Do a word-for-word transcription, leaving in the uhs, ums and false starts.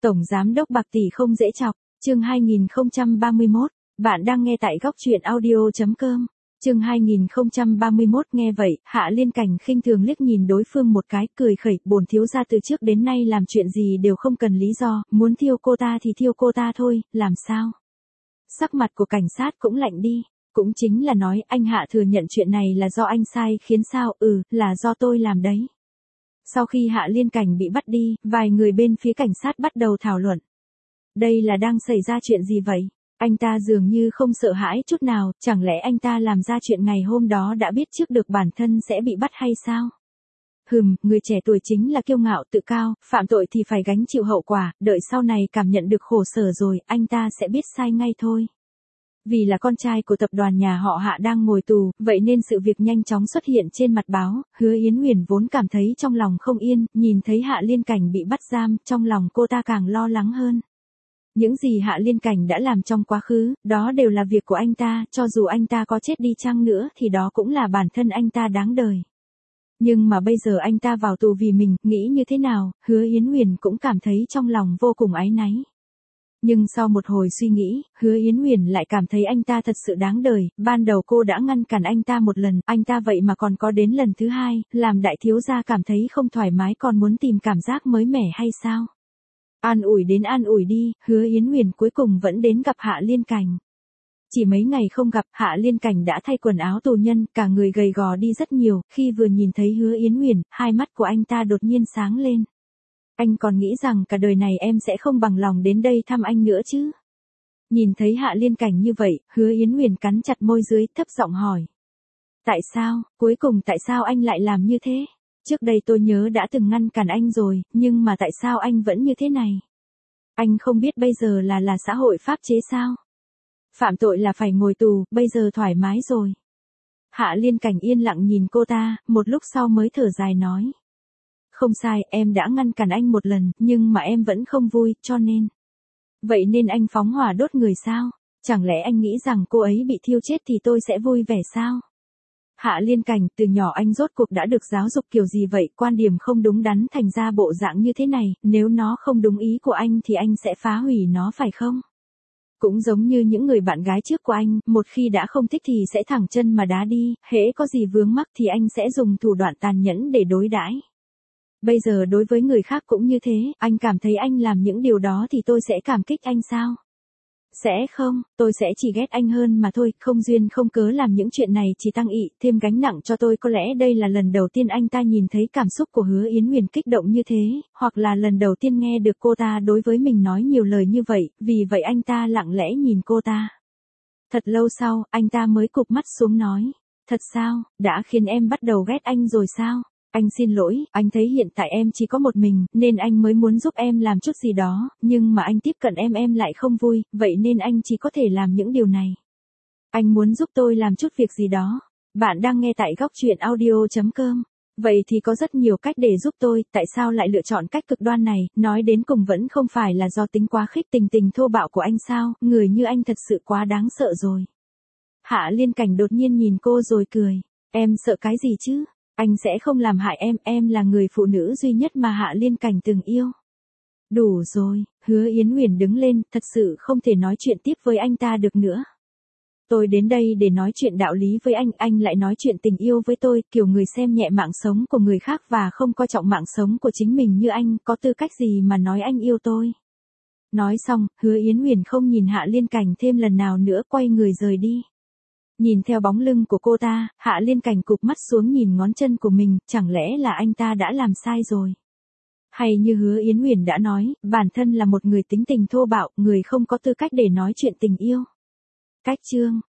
Tổng giám đốc bạc tỷ không dễ chọc, chương hai nghìn không trăm ba mươi mốt, bạn đang nghe tại góc truyện audio chấm com. Chương hai nghìn không trăm ba mươi mốt. Nghe vậy, Hạ Liên Cảnh khinh thường liếc nhìn đối phương một cái, cười khẩy, bổn thiếu gia từ trước đến nay làm chuyện gì đều không cần lý do, muốn thiêu cô ta thì thiêu cô ta thôi, làm sao? Sắc mặt của cảnh sát cũng lạnh đi, cũng chính là nói anh Hạ thừa nhận chuyện này là do anh sai khiến sao? Ừ, là do tôi làm đấy. Sau khi Hạ Liên Cảnh bị bắt đi, vài người bên phía cảnh sát bắt đầu thảo luận. Đây là đang xảy ra chuyện gì vậy? Anh ta dường như không sợ hãi chút nào, chẳng lẽ anh ta làm ra chuyện ngày hôm đó đã biết trước được bản thân sẽ bị bắt hay sao? Hừm, người trẻ tuổi chính là kiêu ngạo tự cao, phạm tội thì phải gánh chịu hậu quả, đợi sau này cảm nhận được khổ sở rồi, anh ta sẽ biết sai ngay thôi. Vì là con trai của tập đoàn nhà họ Hạ đang ngồi tù, vậy nên sự việc nhanh chóng xuất hiện trên mặt báo, Hứa Yến Huyền vốn cảm thấy trong lòng không yên, nhìn thấy Hạ Liên Cảnh bị bắt giam, trong lòng cô ta càng lo lắng hơn. Những gì Hạ Liên Cảnh đã làm trong quá khứ, đó đều là việc của anh ta, cho dù anh ta có chết đi chăng nữa thì đó cũng là bản thân anh ta đáng đời. Nhưng mà bây giờ anh ta vào tù vì mình, nghĩ như thế nào, Hứa Yến Huyền cũng cảm thấy trong lòng vô cùng áy náy. Nhưng sau một hồi suy nghĩ, Hứa Yến Huyền lại cảm thấy anh ta thật sự đáng đời, ban đầu cô đã ngăn cản anh ta một lần, anh ta vậy mà còn có đến lần thứ hai, làm đại thiếu gia cảm thấy không thoải mái còn muốn tìm cảm giác mới mẻ hay sao? An ủi đến an ủi đi, Hứa Yến Huyền cuối cùng vẫn đến gặp Hạ Liên Cảnh. Chỉ mấy ngày không gặp, Hạ Liên Cảnh đã thay quần áo tù nhân, cả người gầy gò đi rất nhiều, khi vừa nhìn thấy Hứa Yến Huyền, hai mắt của anh ta đột nhiên sáng lên. Anh còn nghĩ rằng cả đời này em sẽ không bằng lòng đến đây thăm anh nữa chứ? Nhìn thấy Hạ Liên Cảnh như vậy, Hứa Yến Huyền cắn chặt môi dưới, thấp giọng hỏi. Tại sao, cuối cùng tại sao anh lại làm như thế? Trước đây tôi nhớ đã từng ngăn cản anh rồi, nhưng mà tại sao anh vẫn như thế này? Anh không biết bây giờ là là xã hội pháp chế sao? Phạm tội là phải ngồi tù, bây giờ thoải mái rồi. Hạ Liên Cảnh yên lặng nhìn cô ta, một lúc sau mới thở dài nói. Không sai, em đã ngăn cản anh một lần, nhưng mà em vẫn không vui, cho nên. Vậy nên anh phóng hỏa đốt người sao? Chẳng lẽ anh nghĩ rằng cô ấy bị thiêu chết thì tôi sẽ vui vẻ sao? Hạ Liên Cảnh, từ nhỏ anh rốt cuộc đã được giáo dục kiểu gì vậy, quan điểm không đúng đắn thành ra bộ dạng như thế này, nếu nó không đúng ý của anh thì anh sẽ phá hủy nó phải không? Cũng giống như những người bạn gái trước của anh, một khi đã không thích thì sẽ thẳng chân mà đá đi, hễ có gì vướng mắc thì anh sẽ dùng thủ đoạn tàn nhẫn để đối đãi. Bây giờ đối với người khác cũng như thế, anh cảm thấy anh làm những điều đó thì tôi sẽ cảm kích anh sao? Sẽ không, tôi sẽ chỉ ghét anh hơn mà thôi, không duyên không cớ làm những chuyện này chỉ tăng ị, thêm gánh nặng cho tôi. Có lẽ đây là lần đầu tiên anh ta nhìn thấy cảm xúc của Hứa Yến Huyền kích động như thế, hoặc là lần đầu tiên nghe được cô ta đối với mình nói nhiều lời như vậy, vì vậy anh ta lặng lẽ nhìn cô ta. Thật lâu sau, anh ta mới cụp mắt xuống nói, thật sao, đã khiến em bắt đầu ghét anh rồi sao? Anh xin lỗi, anh thấy hiện tại em chỉ có một mình, nên anh mới muốn giúp em làm chút gì đó, nhưng mà anh tiếp cận em em lại không vui, vậy nên anh chỉ có thể làm những điều này. Anh muốn giúp tôi làm chút việc gì đó. Bạn đang nghe tại góc truyện audio chấm com. Vậy thì có rất nhiều cách để giúp tôi, tại sao lại lựa chọn cách cực đoan này, nói đến cùng vẫn không phải là do tính quá khích tình tình thô bạo của anh sao, người như anh thật sự quá đáng sợ rồi. Hạ Liên Cảnh đột nhiên nhìn cô rồi cười, em sợ cái gì chứ? Anh sẽ không làm hại em, em là người phụ nữ duy nhất mà Hạ Liên Cảnh từng yêu. Đủ rồi, Hứa Yến Huyền đứng lên, thật sự không thể nói chuyện tiếp với anh ta được nữa. Tôi đến đây để nói chuyện đạo lý với anh, anh lại nói chuyện tình yêu với tôi, kiểu người xem nhẹ mạng sống của người khác và không coi trọng mạng sống của chính mình như anh, có tư cách gì mà nói anh yêu tôi. Nói xong, Hứa Yến Huyền không nhìn Hạ Liên Cảnh thêm lần nào nữa, quay người rời đi. Nhìn theo bóng lưng của cô ta, Hạ Liên Cảnh cụp mắt xuống nhìn ngón chân của mình, chẳng lẽ là anh ta đã làm sai rồi? Hay như Hứa Yến Huyền đã nói, bản thân là một người tính tình thô bạo, người không có tư cách để nói chuyện tình yêu. Cách chương